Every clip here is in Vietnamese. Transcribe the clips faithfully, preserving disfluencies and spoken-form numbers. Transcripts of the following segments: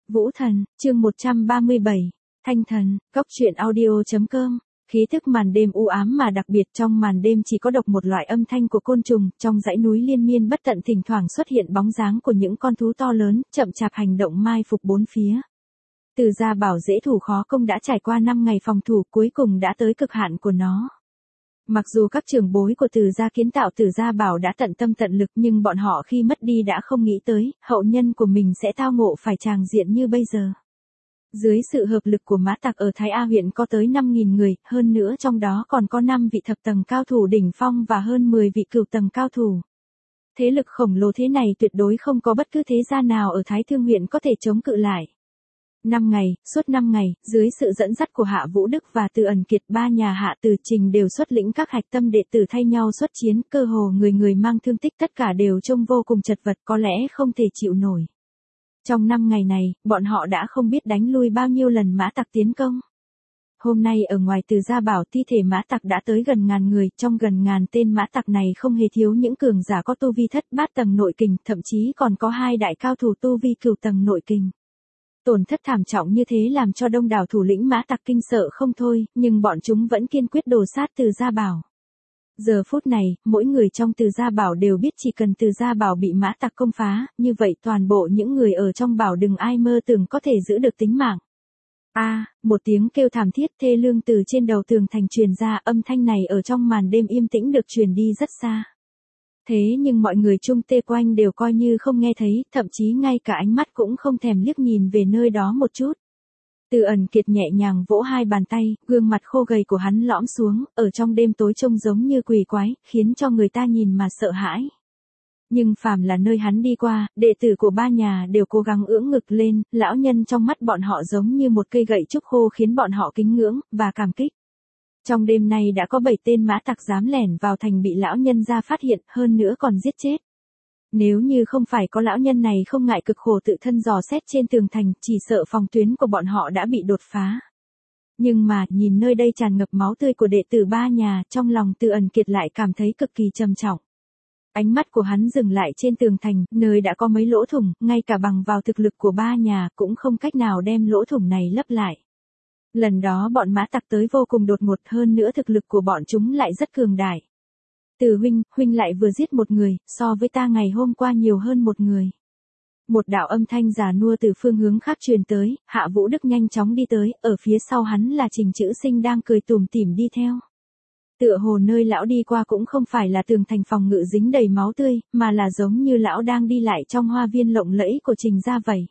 Vũ Thần, chương một trăm ba mươi bảy, Thanh Thần, Cốc truyện audio chấm com. Khí thức màn đêm u ám mà đặc biệt, trong màn đêm chỉ có độc một loại âm thanh của côn trùng, trong dãy núi liên miên bất tận thỉnh thoảng xuất hiện bóng dáng của những con thú to lớn, chậm chạp hành động mai phục bốn phía. Từ Gia Bảo dễ thủ khó công đã trải qua năm ngày phòng thủ, cuối cùng đã tới cực hạn của nó. Mặc dù các trưởng bối của Từ Gia kiến tạo Từ Gia Bảo đã tận tâm tận lực, nhưng bọn họ khi mất đi đã không nghĩ tới, hậu nhân của mình sẽ tao ngộ phải tràng diện như bây giờ. Dưới sự hợp lực của mã tặc ở Thái A huyện có tới năm nghìn người, hơn nữa trong đó còn có năm vị thập tầng cao thủ đỉnh phong và hơn mười vị cửu tầng cao thủ. Thế lực khổng lồ thế này tuyệt đối không có bất cứ thế gia nào ở Thái Thương huyện có thể chống cự lại. Năm ngày, suốt năm ngày, dưới sự dẫn dắt của Hạ Vũ Đức và Từ Ẩn Kiệt, ba nhà Hạ Từ Trình đều xuất lĩnh các hạch tâm đệ tử thay nhau xuất chiến, cơ hồ người người mang thương tích, tất cả đều trông vô cùng chật vật, có lẽ không thể chịu nổi. Trong năm ngày này, bọn họ đã không biết đánh lui bao nhiêu lần mã tặc tiến công. Hôm nay ở ngoài Từ Gia Bảo, thi thể mã tặc đã tới gần ngàn người, trong gần ngàn tên mã tặc này không hề thiếu những cường giả có tu vi thất bát tầng nội kình, thậm chí còn có hai đại cao thủ tu vi cửu tầng nội kình. Tổn thất thảm trọng như thế làm cho đông đảo thủ lĩnh mã tặc kinh sợ không thôi, nhưng bọn chúng vẫn kiên quyết đồ sát Từ Gia Bảo. Giờ phút này, mỗi người trong Từ Gia Bảo đều biết chỉ cần Từ Gia Bảo bị mã tặc công phá, như vậy toàn bộ những người ở trong bảo đừng ai mơ tưởng có thể giữ được tính mạng. A, à, một tiếng kêu thảm thiết thê lương từ trên đầu tường thành truyền ra, âm thanh này ở trong màn đêm yên tĩnh được truyền đi rất xa. Thế nhưng mọi người chung tê quanh đều coi như không nghe thấy, thậm chí ngay cả ánh mắt cũng không thèm liếc nhìn về nơi đó một chút. Từ Ẩn Kiệt nhẹ nhàng vỗ hai bàn tay, gương mặt khô gầy của hắn lõm xuống, ở trong đêm tối trông giống như quỷ quái, khiến cho người ta nhìn mà sợ hãi. Nhưng phàm là nơi hắn đi qua, đệ tử của ba nhà đều cố gắng ưỡn ngực lên, lão nhân trong mắt bọn họ giống như một cây gậy trúc khô khiến bọn họ kính ngưỡng và cảm kích. Trong đêm nay đã có bảy tên mã tặc dám lẻn vào thành bị lão nhân ra phát hiện, hơn nữa còn giết chết. Nếu như không phải có lão nhân này không ngại cực khổ tự thân dò xét trên tường thành, chỉ sợ phòng tuyến của bọn họ đã bị đột phá. Nhưng mà, nhìn nơi đây tràn ngập máu tươi của đệ tử ba nhà, trong lòng Từ Ẩn Kiệt lại cảm thấy cực kỳ trầm trọng. Ánh mắt của hắn dừng lại trên tường thành, nơi đã có mấy lỗ thủng, ngay cả bằng vào thực lực của ba nhà cũng không cách nào đem lỗ thủng này lấp lại. Lần đó bọn mã tặc tới vô cùng đột ngột, hơn nữa thực lực của bọn chúng lại rất cường đại. Từ huynh, huynh lại vừa giết một người, so với ta ngày hôm qua nhiều hơn một người. Một đạo âm thanh già nua từ phương hướng khác truyền tới, Hạ Vũ Đức nhanh chóng đi tới, ở phía sau hắn là Trình Chữ Sinh đang cười tủm tỉm đi theo. Tựa hồ nơi lão đi qua cũng không phải là tường thành phòng ngự dính đầy máu tươi, mà là giống như lão đang đi lại trong hoa viên lộng lẫy của Trình gia vậy.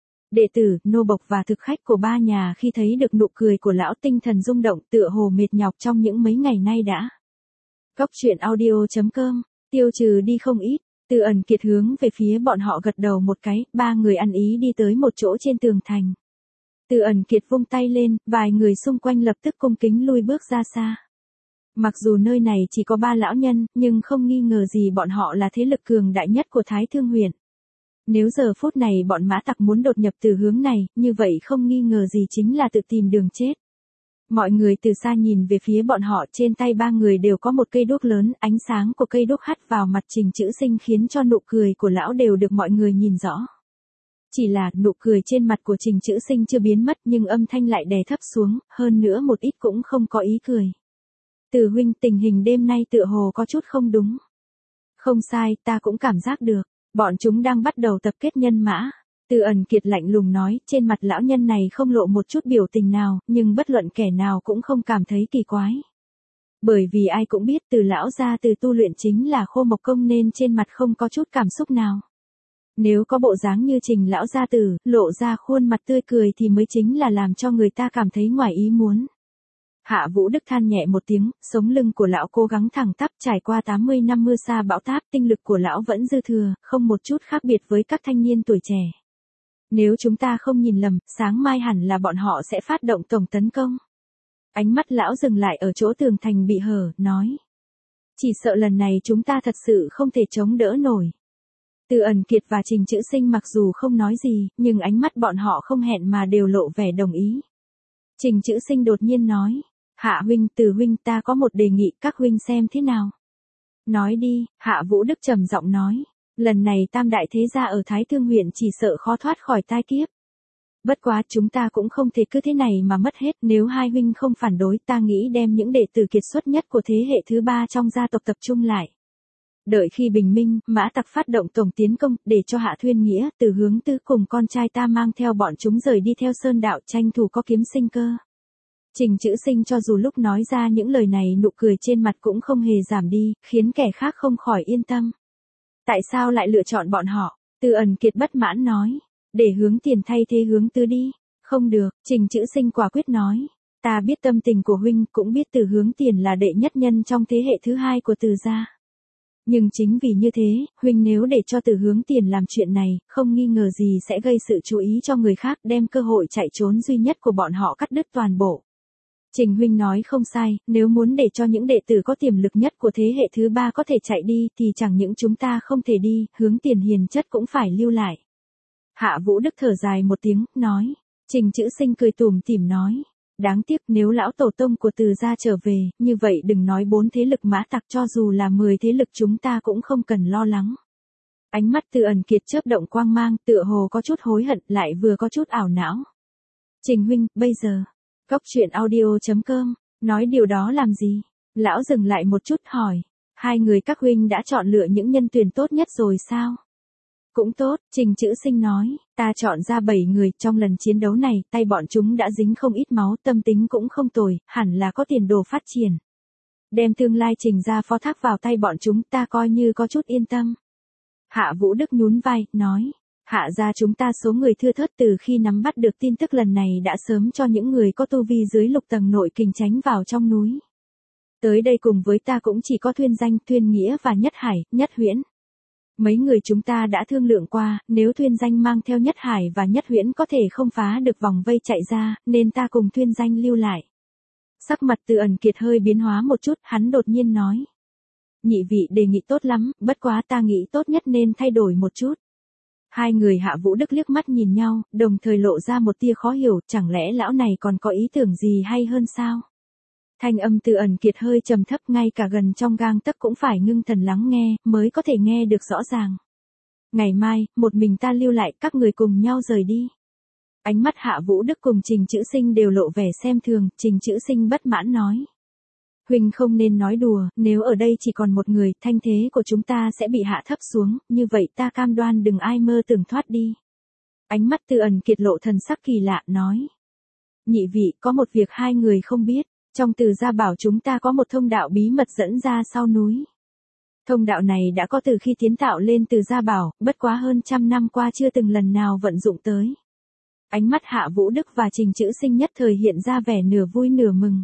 Đệ tử, nô bộc và thực khách của ba nhà khi thấy được nụ cười của lão tinh thần rung động, tựa hồ mệt nhọc trong những mấy ngày nay đã. Cốc truyện audio chấm com, tiêu trừ đi không ít. Từ Ẩn Kiệt hướng về phía bọn họ gật đầu một cái, ba người ăn ý đi tới một chỗ trên tường thành. Từ Ẩn Kiệt vung tay lên, vài người xung quanh lập tức cung kính lui bước ra xa. Mặc dù nơi này chỉ có ba lão nhân, nhưng không nghi ngờ gì bọn họ là thế lực cường đại nhất của Thái Thương huyện. Nếu giờ phút này bọn mã tặc muốn đột nhập từ hướng này, như vậy không nghi ngờ gì chính là tự tìm đường chết. Mọi người từ xa nhìn về phía bọn họ, trên tay ba người đều có một cây đuốc lớn, ánh sáng của cây đuốc hắt vào mặt Trình Chữ Sinh khiến cho nụ cười của lão đều được mọi người nhìn rõ. Chỉ là nụ cười trên mặt của Trình Chữ Sinh chưa biến mất, nhưng âm thanh lại đè thấp xuống, hơn nữa một ít cũng không có ý cười. Từ huynh, tình hình đêm nay tựa hồ có chút không đúng. Không sai, ta cũng cảm giác được. Bọn chúng đang bắt đầu tập kết nhân mã. Từ Ẩn Kiệt lạnh lùng nói, trên mặt lão nhân này không lộ một chút biểu tình nào, nhưng bất luận kẻ nào cũng không cảm thấy kỳ quái. Bởi vì ai cũng biết từ lão gia từ tu luyện chính là khô mộc công nên trên mặt không có chút cảm xúc nào. Nếu có bộ dáng như Trình lão gia tử, lộ ra khuôn mặt tươi cười thì mới chính là làm cho người ta cảm thấy ngoài ý muốn. Hạ Vũ Đức than nhẹ một tiếng, sống lưng của lão cố gắng thẳng tắp, trải qua tám mươi năm mưa sa bão táp, tinh lực của lão vẫn dư thừa, không một chút khác biệt với các thanh niên tuổi trẻ. Nếu chúng ta không nhìn lầm, sáng mai hẳn là bọn họ sẽ phát động tổng tấn công. Ánh mắt lão dừng lại ở chỗ tường thành bị hở, nói. Chỉ sợ lần này chúng ta thật sự không thể chống đỡ nổi. Từ Ẩn Kiệt và Trình Chữ Sinh mặc dù không nói gì, nhưng ánh mắt bọn họ không hẹn mà đều lộ vẻ đồng ý. Trình Chữ Sinh đột nhiên nói. Hạ huynh, Từ huynh, ta có một đề nghị, các huynh xem thế nào. Nói đi, Hạ Vũ Đức trầm giọng nói. Lần này tam đại thế gia ở Thái Thương huyện chỉ sợ khó thoát khỏi tai kiếp. Bất quá chúng ta cũng không thể cứ thế này mà mất hết, nếu hai huynh không phản đối ta nghĩ đem những đệ tử kiệt xuất nhất của thế hệ thứ ba trong gia tộc tập trung lại. Đợi khi bình minh, Mã Tặc phát động tổng tiến công, để cho Hạ Thuyên Nghĩa, Từ Hướng Tư cùng con trai ta mang theo bọn chúng rời đi theo sơn đạo tranh thủ có kiếm sinh cơ. Trình Chữ Sinh cho dù lúc nói ra những lời này nụ cười trên mặt cũng không hề giảm đi, khiến kẻ khác không khỏi yên tâm. Tại sao lại lựa chọn bọn họ? Từ Ẩn Kiệt bất mãn nói. Để Hướng Tiền thay thế Hướng Tư đi. Không được, Trình Chữ Sinh quả quyết nói. Ta biết tâm tình của huynh, cũng biết Từ Hướng Tiền là đệ nhất nhân trong thế hệ thứ hai của Từ gia. Nhưng chính vì như thế, huynh nếu để cho Từ Hướng Tiền làm chuyện này, không nghi ngờ gì sẽ gây sự chú ý cho người khác, đem cơ hội chạy trốn duy nhất của bọn họ cắt đứt toàn bộ. Trình huynh nói không sai, nếu muốn để cho những đệ tử có tiềm lực nhất của thế hệ thứ ba có thể chạy đi thì chẳng những chúng ta không thể đi, Hướng Tiền hiền chất cũng phải lưu lại. Hạ Vũ Đức thở dài một tiếng, nói. Trình Chữ Sinh cười tủm tỉm nói. Đáng tiếc nếu lão tổ tông của Từ gia trở về, như vậy đừng nói bốn thế lực Mã Tặc, cho dù là mười thế lực chúng ta cũng không cần lo lắng. Ánh mắt Từ Ẩn Kiệt chớp động quang mang, tựa hồ có chút hối hận, lại vừa có chút ảo não. Trình huynh, bây giờ, Cốc truyện audio chấm com, nói điều đó làm gì? Lão dừng lại một chút hỏi, hai người các huynh đã chọn lựa những nhân tuyển tốt nhất rồi sao? Cũng tốt, Trình Chữ Sinh nói, ta chọn ra bảy người, trong lần chiến đấu này, tay bọn chúng đã dính không ít máu, tâm tính cũng không tồi, hẳn là có tiền đồ phát triển. Đem tương lai Trình gia phó thác vào tay bọn chúng, ta coi như có chút yên tâm. Hạ Vũ Đức nhún vai, nói, Hạ gia chúng ta số người thưa thớt, từ khi nắm bắt được tin tức lần này đã sớm cho những người có tu vi dưới lục tầng nội kình tránh vào trong núi. Tới đây cùng với ta cũng chỉ có Thuyên Danh, Thuyên Nghĩa và Nhất Hải, Nhất Huyễn. Mấy người chúng ta đã thương lượng qua, nếu Thuyên Danh mang theo Nhất Hải và Nhất Huyễn có thể không phá được vòng vây chạy ra, nên ta cùng Thuyên Danh lưu lại. Sắc mặt Từ Ẩn Kiệt hơi biến hóa một chút, hắn đột nhiên nói. Nhị vị đề nghị tốt lắm, bất quá ta nghĩ tốt nhất nên thay đổi một chút. Hai người Hạ Vũ Đức liếc mắt nhìn nhau, đồng thời lộ ra một tia khó hiểu, chẳng lẽ lão này còn có ý tưởng gì hay hơn sao? Thanh âm Từ Ẩn Kiệt hơi trầm thấp, ngay cả gần trong gang tấc cũng phải ngưng thần lắng nghe, mới có thể nghe được rõ ràng. Ngày mai, một mình ta lưu lại, các người cùng nhau rời đi. Ánh mắt Hạ Vũ Đức cùng Trình Chữ Sinh đều lộ vẻ xem thường, Trình Chữ Sinh bất mãn nói. Huynh không nên nói đùa, nếu ở đây chỉ còn một người, thanh thế của chúng ta sẽ bị hạ thấp xuống, như vậy ta cam đoan đừng ai mơ tưởng thoát đi. Ánh mắt Từ Ẩn Kiệt lộ thần sắc kỳ lạ, nói. Nhị vị, có một việc hai người không biết. Trong Từ gia bảo chúng ta có một thông đạo bí mật dẫn ra sau núi. Thông đạo này đã có từ khi tiến tạo lên Từ gia bảo, bất quá hơn trăm năm qua chưa từng lần nào vận dụng tới. Ánh mắt Hạ Vũ Đức và Trình Chữ Sinh nhất thời hiện ra vẻ nửa vui nửa mừng.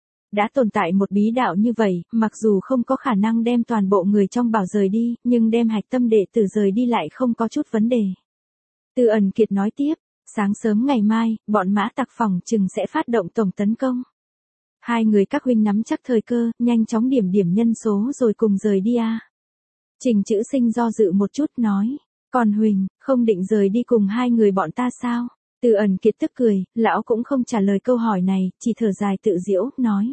Đã tồn tại một bí đạo như vậy, mặc dù không có khả năng đem toàn bộ người trong bảo rời đi, nhưng đem hạch tâm đệ tử rời đi lại không có chút vấn đề. Từ Ẩn Kiệt nói tiếp, sáng sớm ngày mai, bọn Mã Tặc phòng chừng sẽ phát động tổng tấn công. Hai người các huynh nắm chắc thời cơ, nhanh chóng điểm điểm nhân số rồi cùng rời đi à. Trình Chữ Sinh do dự một chút nói, còn huynh, không định rời đi cùng hai người bọn ta sao? Từ Ẩn Kiệt tức cười, lão cũng không trả lời câu hỏi này, chỉ thở dài tự giễu, nói.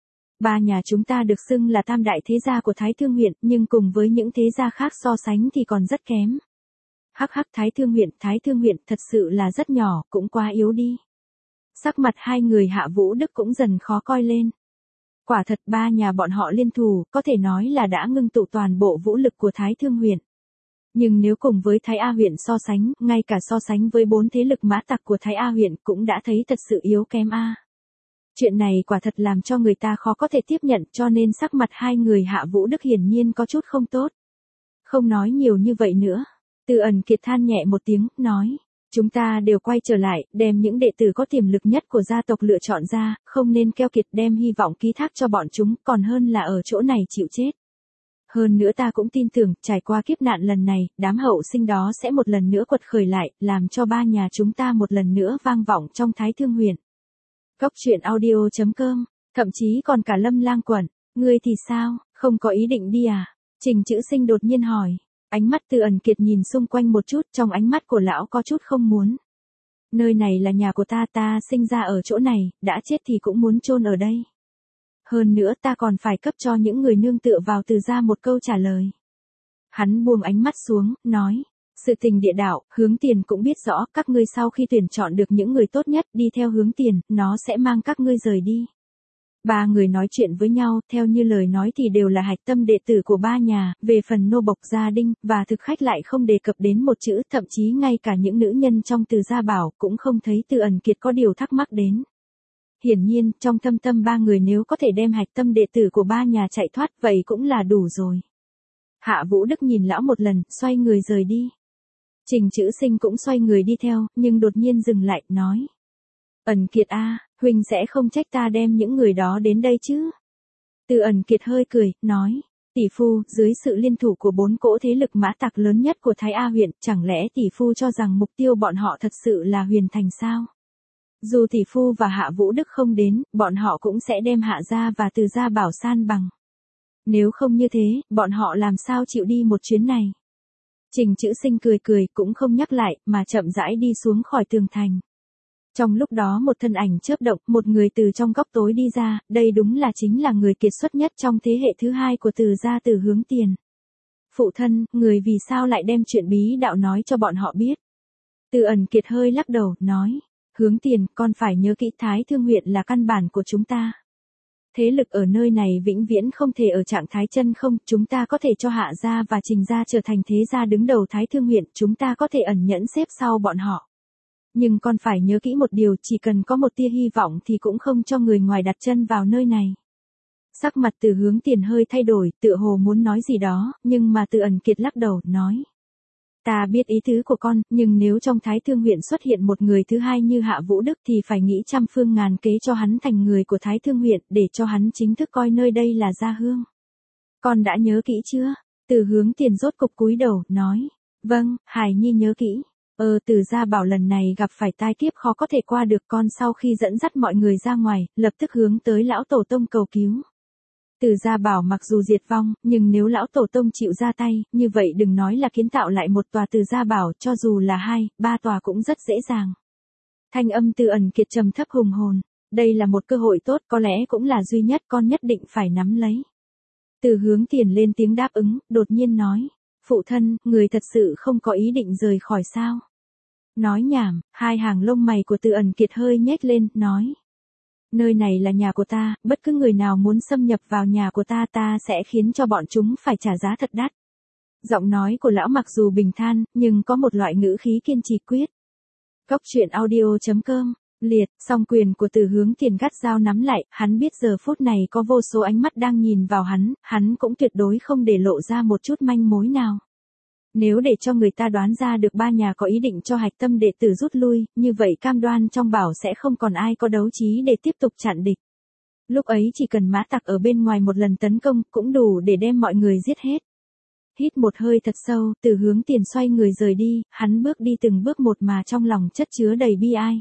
Ba nhà chúng ta được xưng là tam đại thế gia của Thái Thương huyện, nhưng cùng với những thế gia khác so sánh thì còn rất kém. Hắc hắc, Thái Thương huyện, Thái Thương huyện thật sự là rất nhỏ, cũng quá yếu đi. Sắc mặt hai người Hạ Vũ Đức cũng dần khó coi lên. Quả thật ba nhà bọn họ liên thủ, có thể nói là đã ngưng tụ toàn bộ vũ lực của Thái Thương huyện. Nhưng nếu cùng với Thái A huyện so sánh, ngay cả so sánh với bốn thế lực Mã Tặc của Thái A huyện cũng đã thấy thật sự yếu kém a. Chuyện này quả thật làm cho người ta khó có thể tiếp nhận, cho nên sắc mặt hai người Hạ Vũ Đức hiển nhiên có chút không tốt. Không nói nhiều như vậy nữa. Từ Ẩn Kiệt than nhẹ một tiếng, nói. Chúng ta đều quay trở lại, đem những đệ tử có tiềm lực nhất của gia tộc lựa chọn ra, không nên keo kiệt đem hy vọng ký thác cho bọn chúng, còn hơn là ở chỗ này chịu chết. Hơn nữa ta cũng tin tưởng, trải qua kiếp nạn lần này, đám hậu sinh đó sẽ một lần nữa quật khởi lại, làm cho ba nhà chúng ta một lần nữa vang vọng trong Thái Thương huyện. Cốc truyện audio chấm com, thậm chí còn cả Lâm Lang Quẩn, ngươi thì sao, không có ý định đi à? Trình Chữ Sinh đột nhiên hỏi. Ánh mắt Từ Ẩn Kiệt nhìn xung quanh một chút, trong ánh mắt của lão có chút không muốn. Nơi này là nhà của ta, ta sinh ra ở chỗ này, đã chết thì cũng muốn chôn ở đây. Hơn nữa ta còn phải cấp cho những người nương tựa vào Từ gia một câu trả lời. Hắn buông ánh mắt xuống, nói, Sự tình địa đạo, Hướng Tiền cũng biết rõ, các ngươi sau khi tuyển chọn được những người tốt nhất đi theo Hướng Tiền, nó sẽ mang các ngươi rời đi. Ba người nói chuyện với nhau, theo như lời nói thì đều là hạch tâm đệ tử của ba nhà, về phần nô bộc gia đinh, và thực khách lại không đề cập đến một chữ, thậm chí ngay cả những nữ nhân trong Từ Gia Bảo cũng không thấy Từ Ẩn Kiệt có điều thắc mắc đến. Hiển nhiên, trong thâm tâm ba người nếu có thể đem hạch tâm đệ tử của ba nhà chạy thoát vậy cũng là đủ rồi. Hạ Vũ Đức nhìn lão một lần, xoay người rời đi. Trình Chữ Sinh cũng xoay người đi theo, nhưng đột nhiên dừng lại, nói. Ẩn Kiệt a, huynh sẽ không trách ta đem những người đó đến đây chứ? Từ Ẩn Kiệt hơi cười, nói. Tỷ phu, dưới sự liên thủ của bốn cỗ thế lực mã tặc lớn nhất của Thái A huyện, chẳng lẽ tỷ phu cho rằng mục tiêu bọn họ thật sự là Huyền Thành sao? Dù tỷ phu và Hạ Vũ Đức không đến, bọn họ cũng sẽ đem Hạ gia và Từ Gia Bảo san bằng. Nếu không như thế, bọn họ làm sao chịu đi một chuyến này? Trình Chữ Sinh cười cười, cũng không nhắc lại, mà chậm rãi đi xuống khỏi tường thành. Trong lúc đó một thân ảnh chớp động, một người từ trong góc tối đi ra, đây đúng là chính là người kiệt xuất nhất trong thế hệ thứ hai của Từ gia Từ Hướng Tiền. Phụ thân, người vì sao lại đem chuyện bí đạo nói cho bọn họ biết? Từ Ẩn Kiệt hơi lắc đầu, nói. Hướng Tiền, con phải nhớ kỹ Thái Thương huyện là căn bản của chúng ta. Thế lực ở nơi này vĩnh viễn không thể ở trạng thái chân không, chúng ta có thể cho Hạ gia và Trình gia trở thành thế gia đứng đầu Thái Thương huyện, chúng ta có thể ẩn nhẫn xếp sau bọn họ. Nhưng con phải nhớ kỹ một điều, chỉ cần có một tia hy vọng thì cũng không cho người ngoài đặt chân vào nơi này. Sắc mặt Từ Hướng Tiền hơi thay đổi, tựa hồ muốn nói gì đó, nhưng mà Từ Ẩn Kiệt lắc đầu, nói. Ta biết ý tứ của con, nhưng nếu trong Thái Thương huyện xuất hiện một người thứ hai như Hạ Vũ Đức thì phải nghĩ trăm phương ngàn kế cho hắn thành người của Thái Thương huyện, để cho hắn chính thức coi nơi đây là gia hương. Con đã nhớ kỹ chưa? Từ Hướng Tiền rốt cục cúi đầu, nói. Vâng, Hải Nhi nhớ kỹ. Ờ Từ Gia Bảo lần này gặp phải tai kiếp khó có thể qua được, con sau khi dẫn dắt mọi người ra ngoài, lập tức hướng tới lão tổ tông cầu cứu. Từ Gia Bảo mặc dù diệt vong, nhưng nếu lão tổ tông chịu ra tay, như vậy đừng nói là kiến tạo lại một tòa Từ Gia Bảo, cho dù là hai, ba tòa cũng rất dễ dàng. Thanh âm Từ Ẩn Kiệt trầm thấp hùng hồn. Đây là một cơ hội tốt, có lẽ cũng là duy nhất, con nhất định phải nắm lấy. Từ Hướng Tiền lên tiếng đáp ứng, đột nhiên nói. Phụ thân, người thật sự không có ý định rời khỏi sao? Nói nhảm, hai hàng lông mày của Từ Ẩn Kiệt hơi nhếch lên, nói. Nơi này là nhà của ta, bất cứ người nào muốn xâm nhập vào nhà của ta ta sẽ khiến cho bọn chúng phải trả giá thật đắt. Giọng nói của lão mặc dù bình than, nhưng có một loại ngữ khí kiên trì quyết. Góc truyện audio chấm com, liệt, song quyền của Từ Hướng Tiền gắt gao nắm lại, hắn biết giờ phút này có vô số ánh mắt đang nhìn vào hắn, hắn cũng tuyệt đối không để lộ ra một chút manh mối nào. Nếu để cho người ta đoán ra được ba nhà có ý định cho hạch tâm đệ tử rút lui, như vậy cam đoan trong bảo sẽ không còn ai có đấu trí để tiếp tục chặn địch. Lúc ấy chỉ cần mã tặc ở bên ngoài một lần tấn công cũng đủ để đem mọi người giết hết. Hít một hơi thật sâu, Từ Hướng Tiền xoay người rời đi, hắn bước đi từng bước một mà trong lòng chất chứa đầy bi ai.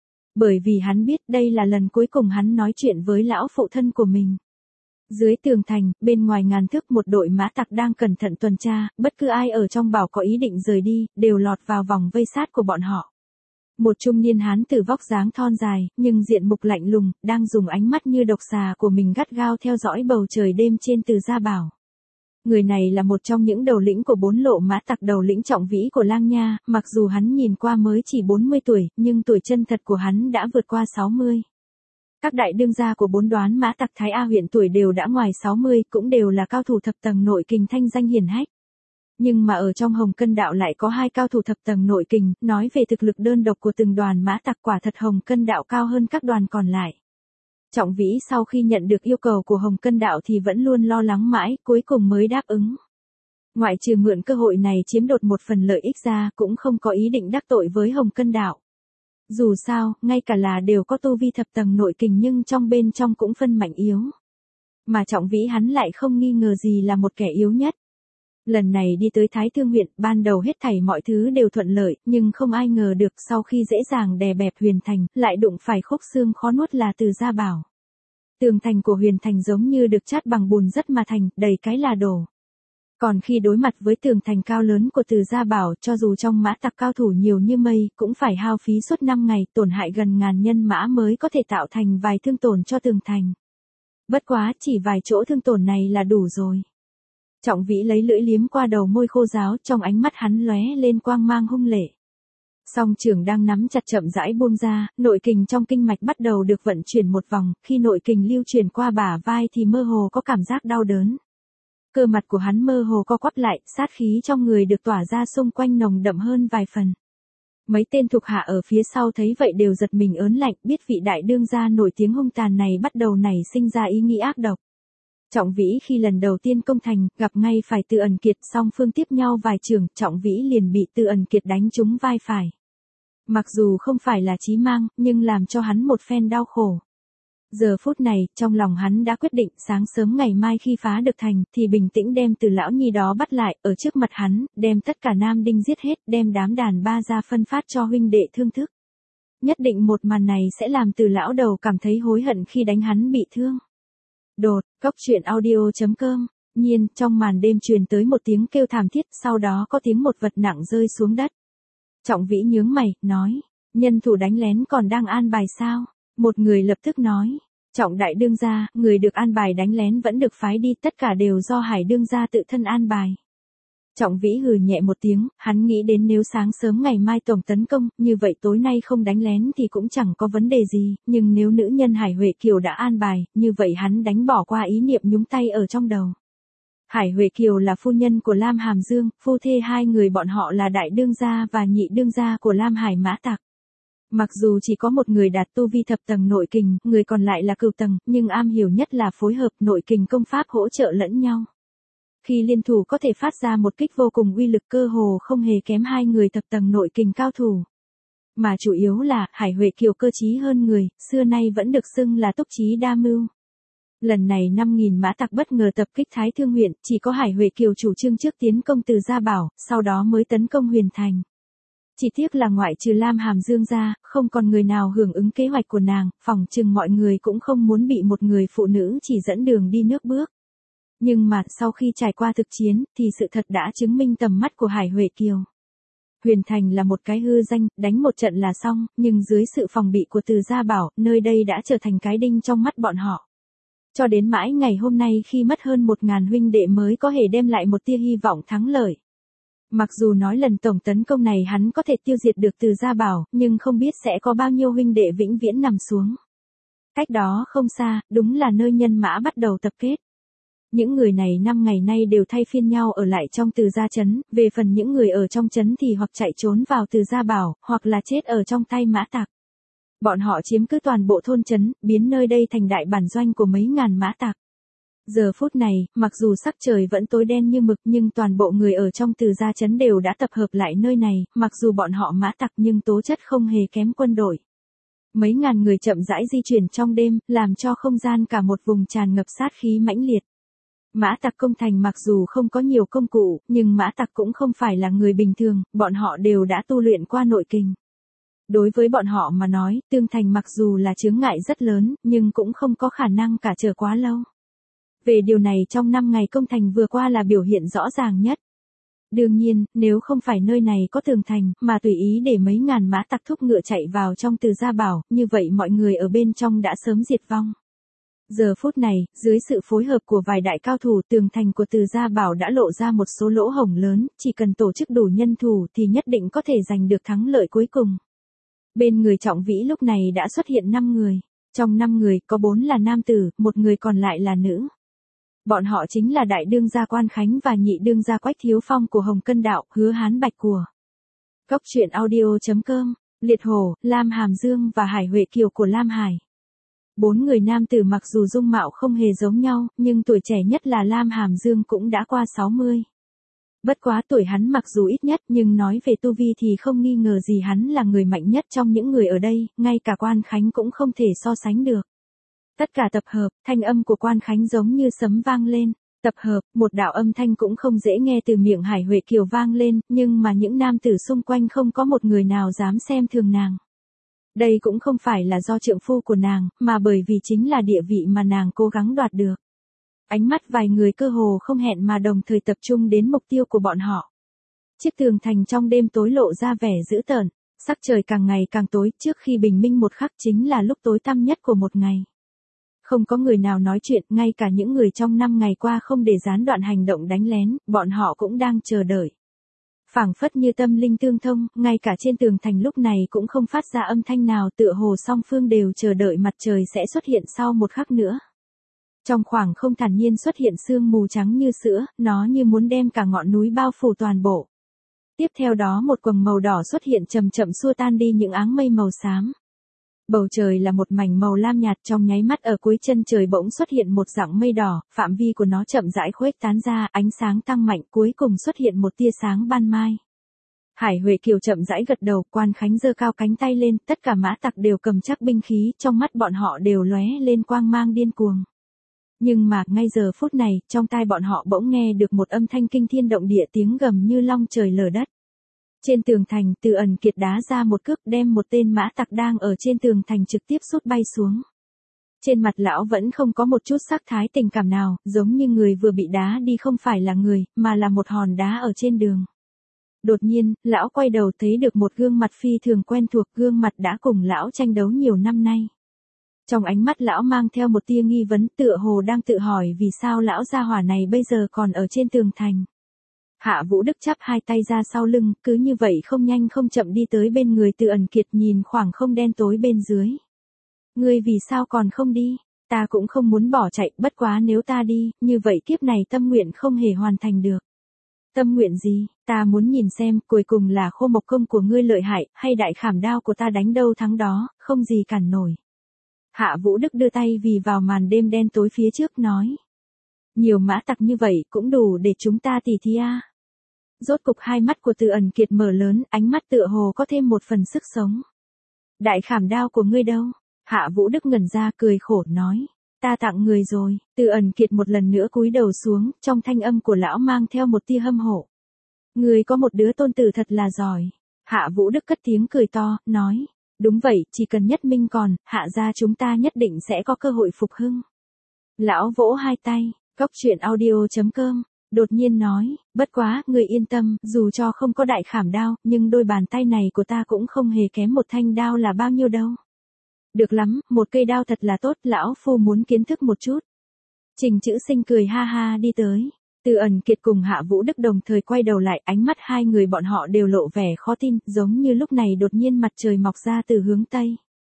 Bởi vì hắn biết đây là lần cuối cùng hắn nói chuyện với lão phụ thân của mình. Dưới tường thành, bên ngoài ngàn thước một đội mã tặc đang cẩn thận tuần tra, bất cứ ai ở trong bảo có ý định rời đi, đều lọt vào vòng vây sát của bọn họ. Một trung niên hán tử vóc dáng thon dài, nhưng diện mục lạnh lùng, đang dùng ánh mắt như độc xà của mình gắt gao theo dõi bầu trời đêm trên Từ Gia Bảo. Người này là một trong những đầu lĩnh của bốn lộ mã tặc đầu lĩnh trọng vĩ của Lang Nha, mặc dù hắn nhìn qua mới chỉ bốn mươi tuổi, nhưng tuổi chân thật của hắn đã vượt qua sáu mươi. Các đại đương gia của bốn đoán mã tặc Thái A huyện tuổi đều đã ngoài sáu mươi, cũng đều là cao thủ thập tầng nội kình thanh danh hiển hách. Nhưng mà ở trong Hồng Cân Đạo lại có hai cao thủ thập tầng nội kình, nói về thực lực đơn độc của từng đoàn mã tặc quả thật Hồng Cân Đạo cao hơn các đoàn còn lại. Trọng Vĩ sau khi nhận được yêu cầu của Hồng Cân Đạo thì vẫn luôn lo lắng mãi, cuối cùng mới đáp ứng. Ngoại trừ mượn cơ hội này chiếm đột một phần lợi ích ra, cũng không có ý định đắc tội với Hồng Cân Đạo. Dù sao, ngay cả là đều có tu vi thập tầng nội kình nhưng trong bên trong cũng phân mạnh yếu. Mà Trọng Vĩ hắn lại không nghi ngờ gì là một kẻ yếu nhất. Lần này đi tới Thái Thương huyện, ban đầu hết thảy mọi thứ đều thuận lợi, nhưng không ai ngờ được sau khi dễ dàng đè bẹp Huyền Thành, lại đụng phải khúc xương khó nuốt là Từ Gia Bảo. Tường thành của Huyền Thành giống như được chát bằng bùn rất mà thành, đầy cái là đổ. Còn khi đối mặt với tường thành cao lớn của Từ Gia Bảo, cho dù trong mã tặc cao thủ nhiều như mây, cũng phải hao phí suốt năm ngày, tổn hại gần ngàn nhân mã mới có thể tạo thành vài thương tổn cho tường thành. Bất quá, chỉ vài chỗ thương tổn này là đủ rồi. Trọng Vĩ lấy lưỡi liếm qua đầu môi khô ráo, trong ánh mắt hắn lóe lên quang mang hung lệ. Song trường đang nắm chặt chậm rãi buông ra, nội kình trong kinh mạch bắt đầu được vận chuyển một vòng, khi nội kình lưu chuyển qua bả vai thì mơ hồ có cảm giác đau đớn. Cơ mặt của hắn mơ hồ co quắp lại, sát khí trong người được tỏa ra xung quanh nồng đậm hơn vài phần. Mấy tên thuộc hạ ở phía sau thấy vậy đều giật mình ớn lạnh, biết vị đại đương gia nổi tiếng hung tàn này bắt đầu nảy sinh ra ý nghĩ ác độc. Trọng Vĩ khi lần đầu tiên công thành, gặp ngay phải Từ Ẩn Kiệt, song phương tiếp nhau vài trường, Trọng Vĩ liền bị Từ Ẩn Kiệt đánh trúng vai phải. Mặc dù không phải là chí mang, nhưng làm cho hắn một phen đau khổ. Giờ phút này, trong lòng hắn đã quyết định sáng sớm ngày mai khi phá được thành, thì bình tĩnh đem Từ lão nhi đó bắt lại, ở trước mặt hắn, đem tất cả nam đinh giết hết, đem đám đàn ba ra phân phát cho huynh đệ thương thức. Nhất định một màn này sẽ làm Từ lão đầu cảm thấy hối hận khi đánh hắn bị thương. Đột, Cốc Truyện Audio chấm com. Nhiên, trong màn đêm truyền tới một tiếng kêu thảm thiết, sau đó có tiếng một vật nặng rơi xuống đất. Trọng Vĩ nhướng mày, nói, nhân thủ đánh lén còn đang an bài sao? Một người lập tức nói, Trọng đại đương gia, người được an bài đánh lén vẫn được phái đi, tất cả đều do Hải đương gia tự thân an bài. Trọng Vĩ hừ nhẹ một tiếng, hắn nghĩ đến nếu sáng sớm ngày mai tổng tấn công, như vậy tối nay không đánh lén thì cũng chẳng có vấn đề gì, nhưng nếu nữ nhân Hải Huệ Kiều đã an bài, như vậy hắn đánh bỏ qua ý niệm nhúng tay ở trong đầu. Hải Huệ Kiều là phu nhân của Lam Hàm Dương, phu thê hai người bọn họ là đại đương gia và nhị đương gia của Lam Hải Mã Tặc. Mặc dù chỉ có một người đạt tu vi thập tầng nội kình, người còn lại là cửu tầng, nhưng am hiểu nhất là phối hợp nội kình công pháp hỗ trợ lẫn nhau. Khi liên thủ có thể phát ra một kích vô cùng uy lực, cơ hồ không hề kém hai người thập tầng nội kình cao thủ. Mà chủ yếu là, Hải Huệ Kiều cơ trí hơn người, xưa nay vẫn được xưng là túc trí đa mưu. Lần này năm nghìn mã tặc bất ngờ tập kích Thái Thương huyện, chỉ có Hải Huệ Kiều chủ trương trước tiến công Từ Gia Bảo, sau đó mới tấn công Huyền Thành. Chỉ tiếc là ngoại trừ Lam Hàm Dương ra, không còn người nào hưởng ứng kế hoạch của nàng, phỏng chừng mọi người cũng không muốn bị một người phụ nữ chỉ dẫn đường đi nước bước. Nhưng mà, sau khi trải qua thực chiến, thì sự thật đã chứng minh tầm mắt của Hải Huệ Kiều. Huyền Thành là một cái hư danh, đánh một trận là xong, nhưng dưới sự phòng bị của Từ Gia Bảo, nơi đây đã trở thành cái đinh trong mắt bọn họ. Cho đến mãi ngày hôm nay khi mất hơn một ngàn huynh đệ mới có thể đem lại một tia hy vọng thắng lợi. Mặc dù nói lần tổng tấn công này hắn có thể tiêu diệt được Từ Gia Bảo, nhưng không biết sẽ có bao nhiêu huynh đệ vĩnh viễn nằm xuống. Cách đó không xa, đúng là nơi nhân mã bắt đầu tập kết. Những người này năm ngày nay đều thay phiên nhau ở lại trong Từ Gia trấn, về phần những người ở trong trấn thì hoặc chạy trốn vào Từ Gia Bảo, hoặc là chết ở trong tay mã tặc. Bọn họ chiếm cứ toàn bộ thôn trấn, biến nơi đây thành đại bản doanh của mấy ngàn mã tặc. Giờ phút này, mặc dù sắc trời vẫn tối đen như mực nhưng toàn bộ người ở trong Từ Gia trấn đều đã tập hợp lại nơi này, mặc dù bọn họ mã tặc nhưng tố chất không hề kém quân đội. Mấy ngàn người chậm rãi di chuyển trong đêm, làm cho không gian cả một vùng tràn ngập sát khí mãnh liệt. Mã tặc công thành mặc dù không có nhiều công cụ, nhưng mã tặc cũng không phải là người bình thường, bọn họ đều đã tu luyện qua nội kình. Đối với bọn họ mà nói, tương thành mặc dù là chướng ngại rất lớn, nhưng cũng không có khả năng cả chờ quá lâu. Về điều này trong năm ngày công thành vừa qua là biểu hiện rõ ràng nhất. Đương nhiên, nếu không phải nơi này có tường thành, mà tùy ý để mấy ngàn mã tặc thúc ngựa chạy vào trong Từ Gia Bảo, như vậy mọi người ở bên trong đã sớm diệt vong. Giờ phút này, dưới sự phối hợp của vài đại cao thủ, tường thành của Từ Gia Bảo đã lộ ra một số lỗ hổng lớn, chỉ cần tổ chức đủ nhân thủ thì nhất định có thể giành được thắng lợi cuối cùng. Bên người Trọng Vĩ lúc này đã xuất hiện năm người. Trong năm người, có bốn là nam tử, một người còn lại là nữ. Bọn họ chính là đại đương gia Quan Khánh và nhị đương gia Quách Thiếu Phong của Hồng Cân Đạo, Hứa Hán Bạch của Cốc Truyện Audio chấm com, Liệt Hổ, Lam Hàm Dương và Hải Huệ Kiều của Lam Hải. Bốn người nam tử mặc dù dung mạo không hề giống nhau, nhưng tuổi trẻ nhất là Lam Hàm Dương cũng đã qua sáu mươi. Bất quá tuổi hắn mặc dù ít nhất nhưng nói về tu vi thì không nghi ngờ gì hắn là người mạnh nhất trong những người ở đây, ngay cả Quan Khánh cũng không thể so sánh được. Tất cả tập hợp, thanh âm của Quan Khánh giống như sấm vang lên. Tập hợp, một đạo âm thanh cũng không dễ nghe từ miệng Hải Huệ Kiều vang lên, nhưng mà những nam tử xung quanh không có một người nào dám xem thường nàng. Đây cũng không phải là do trượng phu của nàng, mà bởi vì chính là địa vị mà nàng cố gắng đoạt được. Ánh mắt vài người cơ hồ không hẹn mà đồng thời tập trung đến mục tiêu của bọn họ. Chiếc tường thành trong đêm tối lộ ra vẻ dữ tợn, sắc trời càng ngày càng tối, trước khi bình minh một khắc chính là lúc tối tăm nhất của một ngày. Không có người nào nói chuyện, ngay cả những người trong năm ngày qua không để gián đoạn hành động đánh lén, bọn họ cũng đang chờ đợi. Phảng phất như tâm linh tương thông, ngay cả trên tường thành lúc này cũng không phát ra âm thanh nào, tựa hồ song phương đều chờ đợi mặt trời sẽ xuất hiện sau một khắc nữa. Trong khoảng không thản nhiên xuất hiện sương mù trắng như sữa, nó như muốn đem cả ngọn núi bao phủ toàn bộ. Tiếp theo đó một quầng màu đỏ xuất hiện chậm chậm xua tan đi những áng mây màu xám. Bầu trời là một mảnh màu lam nhạt, trong nháy mắt ở cuối chân trời bỗng xuất hiện một dặng mây đỏ, phạm vi của nó chậm rãi khuếch tán ra, ánh sáng tăng mạnh, cuối cùng xuất hiện một tia sáng ban mai. Hải Huệ Kiều chậm rãi gật đầu, Quan Khánh giơ cao cánh tay lên, tất cả mã tặc đều cầm chắc binh khí, trong mắt bọn họ đều lóe lên quang mang điên cuồng. Nhưng mà, ngay giờ phút này, trong tai bọn họ bỗng nghe được một âm thanh kinh thiên động địa, tiếng gầm như long trời lở đất. Trên tường thành, Từ Ẩn Kiệt đá ra một cước, đem một tên mã tặc đang ở trên tường thành trực tiếp sút bay xuống. Trên mặt lão vẫn không có một chút sắc thái tình cảm nào, giống như người vừa bị đá đi không phải là người, mà là một hòn đá ở trên đường. Đột nhiên, lão quay đầu thấy được một gương mặt phi thường quen thuộc, gương mặt đã cùng lão tranh đấu nhiều năm nay. Trong ánh mắt lão mang theo một tia nghi vấn, tựa hồ đang tự hỏi vì sao lão gia hỏa này bây giờ còn ở trên tường thành. Hạ Vũ Đức chắp hai tay ra sau lưng, cứ như vậy không nhanh không chậm đi tới bên người Từ Ẩn Kiệt, nhìn khoảng không đen tối bên dưới. Ngươi vì sao còn không đi? Ta cũng không muốn bỏ chạy, bất quá nếu ta đi, như vậy kiếp này tâm nguyện không hề hoàn thành được. Tâm nguyện gì? Ta muốn nhìn xem, cuối cùng là Khô Mộc Công của ngươi lợi hại, hay đại khảm đao của ta đánh đâu thắng đó, không gì cản nổi. Hạ Vũ Đức đưa tay vì vào màn đêm đen tối phía trước nói. Nhiều mã tặc như vậy cũng đủ để chúng ta tỉ thí a. Rốt cục hai mắt của Từ Ẩn Kiệt mở lớn, ánh mắt tựa hồ có thêm một phần sức sống. Đại khảm đao của ngươi đâu? Hạ Vũ Đức ngẩn ra cười khổ nói. Ta tặng người rồi. Từ Ẩn Kiệt một lần nữa cúi đầu xuống, trong thanh âm của lão mang theo một tia hâm mộ. Ngươi có một đứa tôn tử thật là giỏi. Hạ Vũ Đức cất tiếng cười to, nói. Đúng vậy, chỉ cần Nhất Minh còn, hạ gia chúng ta nhất định sẽ có cơ hội phục hưng. Lão vỗ hai tay, góc truyện audio chấm com, đột nhiên nói, bất quá, người yên tâm, dù cho không có đại khảm đao, nhưng đôi bàn tay này của ta cũng không hề kém một thanh đao là bao nhiêu đâu. Được lắm, một cây đao thật là tốt, lão phu muốn kiến thức một chút. Trình Chữ Sinh cười ha ha đi tới. Từ Ẩn Kiệt cùng Hạ Vũ Đức đồng thời quay đầu lại, ánh mắt hai người bọn họ đều lộ vẻ khó tin, giống như lúc này đột nhiên mặt trời mọc ra từ hướng Tây.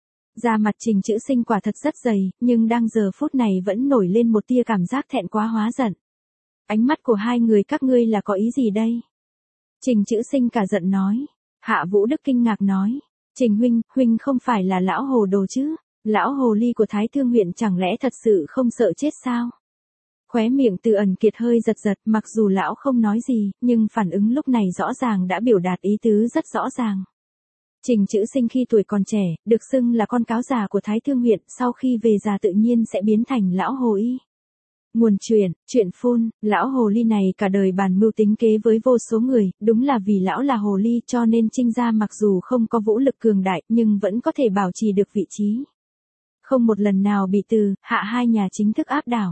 Da mặt Trình Chữ Sinh quả thật rất dày, nhưng đang giờ phút này vẫn nổi lên một tia cảm giác thẹn quá hóa giận. Ánh mắt của hai người các ngươi là có ý gì đây? Trình Chữ Sinh cả giận nói. Hạ Vũ Đức kinh ngạc nói. Trình huynh, huynh không phải là lão hồ đồ chứ? Lão hồ ly của Thái Thương huyện chẳng lẽ thật sự không sợ chết sao? Khóe miệng Từ Ẩn Kiệt hơi giật giật, mặc dù lão không nói gì, nhưng phản ứng lúc này rõ ràng đã biểu đạt ý tứ rất rõ ràng. Trình Chữ Sinh khi tuổi còn trẻ, được xưng là con cáo già của Thái Thương huyện, sau khi về già tự nhiên sẽ biến thành lão hồ y. Nguồn truyền, chuyện phun, lão hồ ly này cả đời bàn mưu tính kế với vô số người, đúng là vì lão là hồ ly cho nên Trinh gia mặc dù không có vũ lực cường đại nhưng vẫn có thể bảo trì được vị trí. Không một lần nào bị Từ, Hạ hai nhà chính thức áp đảo.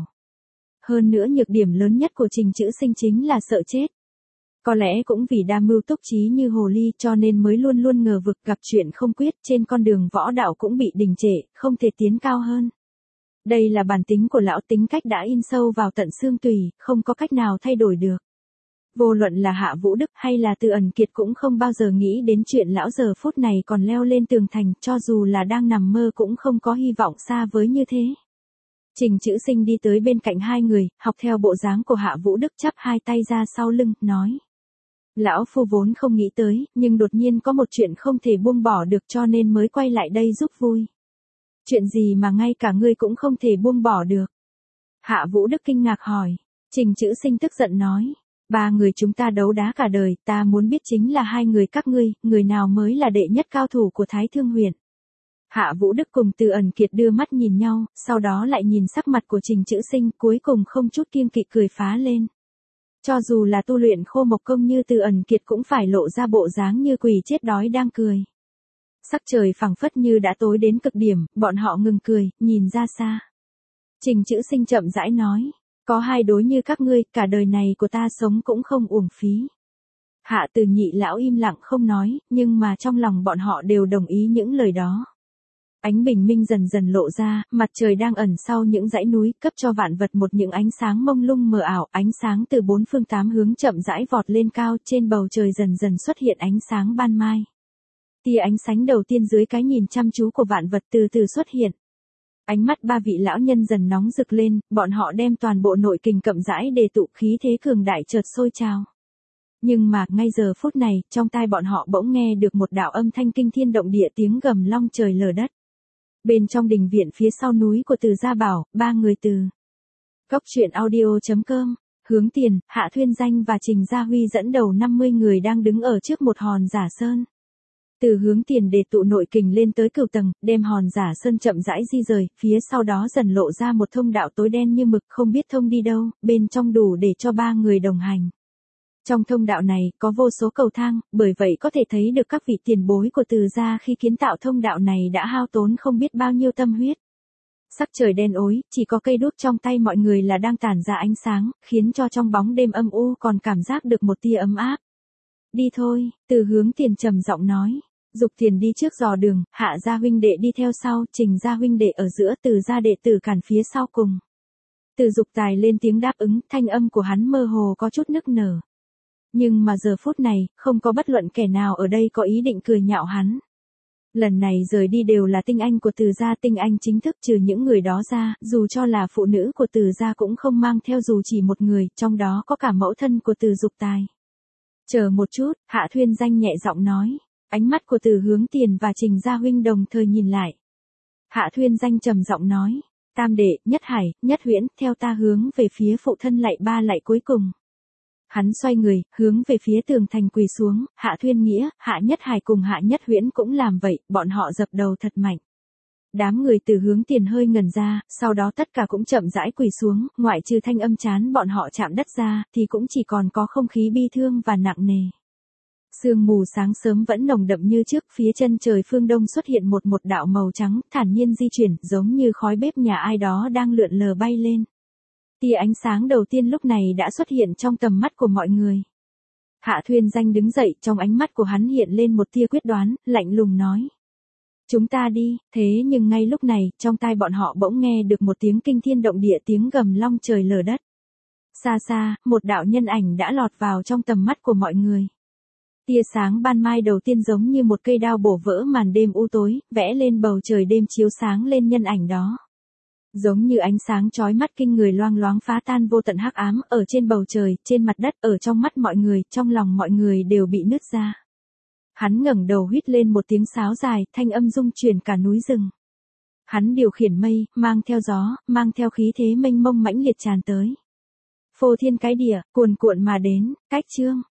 Hơn nữa nhược điểm lớn nhất của Trình Chữ Sinh chính là sợ chết. Có lẽ cũng vì đa mưu túc trí như hồ ly cho nên mới luôn luôn ngờ vực, gặp chuyện không quyết, trên con đường võ đạo cũng bị đình trệ, không thể tiến cao hơn. Đây là bản tính của lão, tính cách đã in sâu vào tận xương tủy, không có cách nào thay đổi được. Vô luận là Hạ Vũ Đức hay là Từ Ẩn Kiệt cũng không bao giờ nghĩ đến chuyện lão giờ phút này còn leo lên tường thành, cho dù là đang nằm mơ cũng không có hy vọng xa vời như thế. Trình Chữ Sinh đi tới bên cạnh hai người, học theo bộ dáng của Hạ Vũ Đức chắp hai tay ra sau lưng, nói. Lão phu vốn không nghĩ tới, nhưng đột nhiên có một chuyện không thể buông bỏ được cho nên mới quay lại đây giúp vui. Chuyện gì mà ngay cả ngươi cũng không thể buông bỏ được? Hạ Vũ Đức kinh ngạc hỏi. Trình Chữ Sinh tức giận nói. Ba người chúng ta đấu đá cả đời, ta muốn biết chính là hai người các ngươi, người nào mới là đệ nhất cao thủ của Thái Thương huyện. Hạ Vũ Đức cùng Từ Ẩn Kiệt đưa mắt nhìn nhau, sau đó lại nhìn sắc mặt của Trình Chữ Sinh, cuối cùng không chút kiêng kỵ cười phá lên. Cho dù là tu luyện Khô Mộc Công như Từ Ẩn Kiệt cũng phải lộ ra bộ dáng như quỷ chết đói đang cười. Sắc trời phẳng phất như đã tối đến cực điểm, bọn họ ngừng cười, nhìn ra xa. Trình Chữ Sinh chậm rãi nói, có hai đối như các ngươi, cả đời này của ta sống cũng không uổng phí. Hạ Từ Nhị lão im lặng không nói, nhưng mà trong lòng bọn họ đều đồng ý những lời đó. Ánh bình minh dần dần lộ ra, mặt trời đang ẩn sau những dãy núi, cấp cho vạn vật một những ánh sáng mông lung mờ ảo, ánh sáng từ bốn phương tám hướng chậm rãi vọt lên cao, trên bầu trời dần dần xuất hiện ánh sáng ban mai. Tia ánh sáng đầu tiên dưới cái nhìn chăm chú của vạn vật từ từ xuất hiện. Ánh mắt ba vị lão nhân dần nóng rực lên, bọn họ đem toàn bộ nội kình chậm rãi để tụ, khí thế cường đại chợt sôi trào. Nhưng mà, ngay giờ phút này, trong tai bọn họ bỗng nghe được một đạo âm thanh kinh thiên động địa, tiếng gầm long trời lở đất. Bên trong đình viện phía sau núi của Từ Gia Bảo, ba người từ Cốc truyện audio chấm com, Hướng Tiền, Hạ Thuyên Danh và Trình Gia Huy dẫn đầu năm mươi người đang đứng ở trước một hòn giả sơn. Từ Hướng Tiền để tụ nội kình lên tới cửu tầng, đem hòn giả sơn chậm rãi di rời, phía sau đó dần lộ ra một thông đạo tối đen như mực, không biết thông đi đâu, bên trong đủ để cho ba người đồng hành. Trong thông đạo này, có vô số cầu thang, bởi vậy có thể thấy được các vị tiền bối của Từ gia khi kiến tạo thông đạo này đã hao tốn không biết bao nhiêu tâm huyết. Sắc trời đen tối, chỉ có cây đuốc trong tay mọi người là đang tản ra ánh sáng, khiến cho trong bóng đêm âm u còn cảm giác được một tia ấm áp. Đi thôi, Từ Hướng Tiền trầm giọng nói. Dục Tiền đi trước dò đường, Hạ gia huynh đệ đi theo sau, Trình gia huynh đệ ở giữa, Từ gia đệ tử cản phía sau cùng. Từ Dục Tài lên tiếng đáp ứng, thanh âm của hắn mơ hồ có chút nức nở. Nhưng mà giờ phút này, không có bất luận kẻ nào ở đây có ý định cười nhạo hắn. Lần này rời đi đều là tinh anh của Từ gia, tinh anh chính thức, trừ những người đó ra, dù cho là phụ nữ của Từ gia cũng không mang theo dù chỉ một người, trong đó có cả mẫu thân của Từ Dục Tài. Chờ một chút, Hạ Thuyên Danh nhẹ giọng nói. Ánh mắt của Từ Hướng Tiền và Trình Gia huynh đồng thời nhìn lại. Hạ Thuyên Danh trầm giọng nói. Tam đệ, Nhất Hải, Nhất Huyễn, theo ta hướng về phía phụ thân lạy ba lạy cuối cùng. Hắn xoay người, hướng về phía tường thành quỳ xuống, Hạ Thuyên Nghĩa, Hạ Nhất Hải cùng Hạ Nhất Huyễn cũng làm vậy, bọn họ dập đầu thật mạnh. Đám người Từ Hướng Tiền hơi ngẩn ra, sau đó tất cả cũng chậm rãi quỳ xuống, ngoại trừ thanh âm chán bọn họ chạm đất ra, thì cũng chỉ còn có không khí bi thương và nặng nề. Sương mù sáng sớm vẫn nồng đậm như trước, phía chân trời phương đông xuất hiện một một đạo màu trắng, thản nhiên di chuyển, giống như khói bếp nhà ai đó đang lượn lờ bay lên. Tia ánh sáng đầu tiên lúc này đã xuất hiện trong tầm mắt của mọi người. Hạ Thuyên Danh đứng dậy, trong ánh mắt của hắn hiện lên một tia quyết đoán, lạnh lùng nói. Chúng ta đi, thế nhưng ngay lúc này, trong tai bọn họ bỗng nghe được một tiếng kinh thiên động địa, tiếng gầm long trời lở đất. Xa xa, một đạo nhân ảnh đã lọt vào trong tầm mắt của mọi người. Tia sáng ban mai đầu tiên giống như một cây đao bổ vỡ màn đêm u tối, vẽ lên bầu trời đêm chiếu sáng lên nhân ảnh đó. Giống như ánh sáng chói mắt kinh người loang loáng phá tan vô tận hắc ám, ở trên bầu trời, trên mặt đất, ở trong mắt mọi người, trong lòng mọi người đều bị nứt ra. Hắn ngẩng đầu huýt lên một tiếng sáo dài, thanh âm rung chuyển cả núi rừng. Hắn điều khiển mây, mang theo gió, mang theo khí thế mênh mông mãnh liệt tràn tới. Phô thiên cái địa, cuồn cuộn mà đến, cách chương.